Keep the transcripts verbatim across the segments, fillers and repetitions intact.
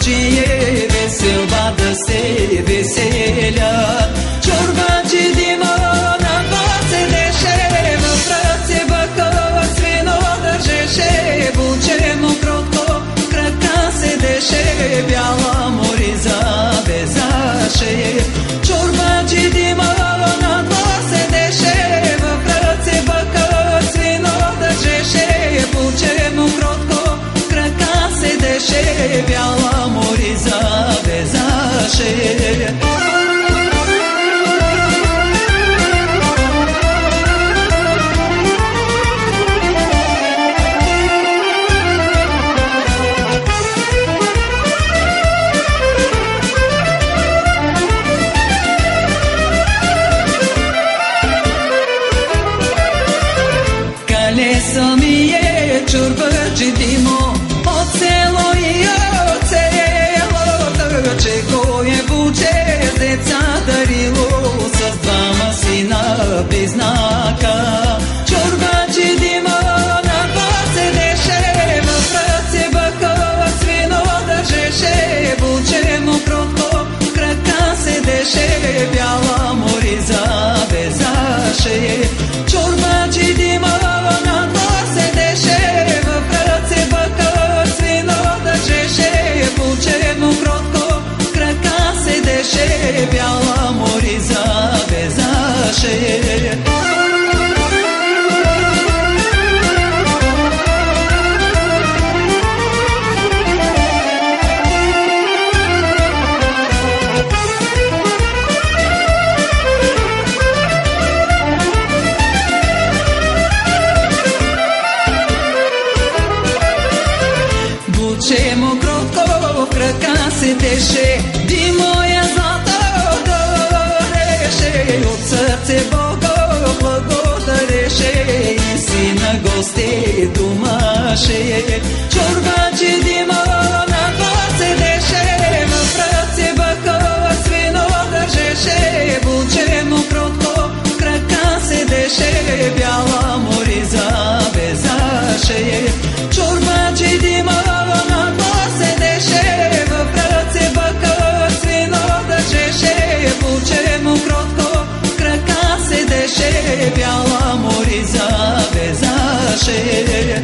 чорбачие весел ба да се веселят. Чорбачи дима на два седеше, в ръце бакала с вино държеше, булче му кротко крака седеше, бяла мориза безаше. Чорбачи дима на два седеше, в ръце бакала с вино държеше, булче му кротко крака седеше, бяла мориза безаше. Самие чорбачи димо от село и от село, че кое буче с деца дарило с двама сина близнака. Чорбачи димо на два седеше, в ръце бакала с вино държеше, буче му кротко крака седеше, бяла мориза безаше. Чорбачи димо на два седеше, в ръце бакала с вино държеше, буче му кротко крака седеше, бяла мориза безаше. Буче му кротко в крака седеше, димоя злато дареше, от сърце Бога благодареше и си на гости думаше. Чорбачи дима на два седеше, в ръце бакала с вино държеше, буче му кротко крака седеше, бяла мориза безаше. Чорбачи дима на два седеше, в ръце бакала с вино държеше, буче му кротко крака седеше, бяла мориза безаше.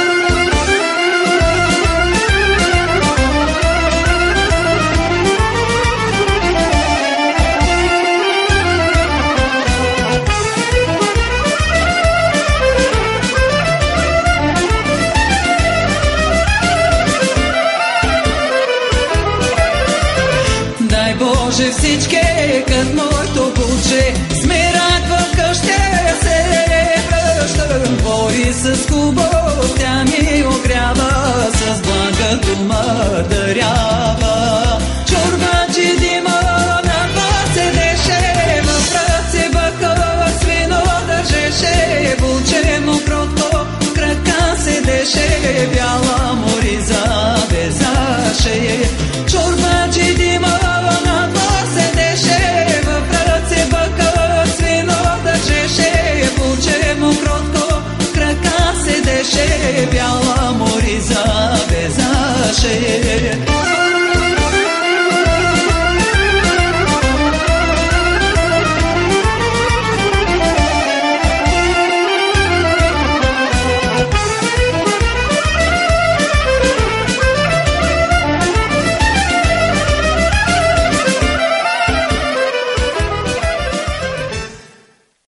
Дай Боже всички, кът моето буче, смирак в къща се връщам. Бори с хубост, тя ми огрява, с блага дума дарява. Чорбачи дима на два седеше, в ръце бакала с вино държеше, буче му кротко крака седеше, бяла мориза безаше. Чорбачи дима на два седеше, в ръце бакала с вино държеше, буче му кротко крака седеше, бяла мориза безаше.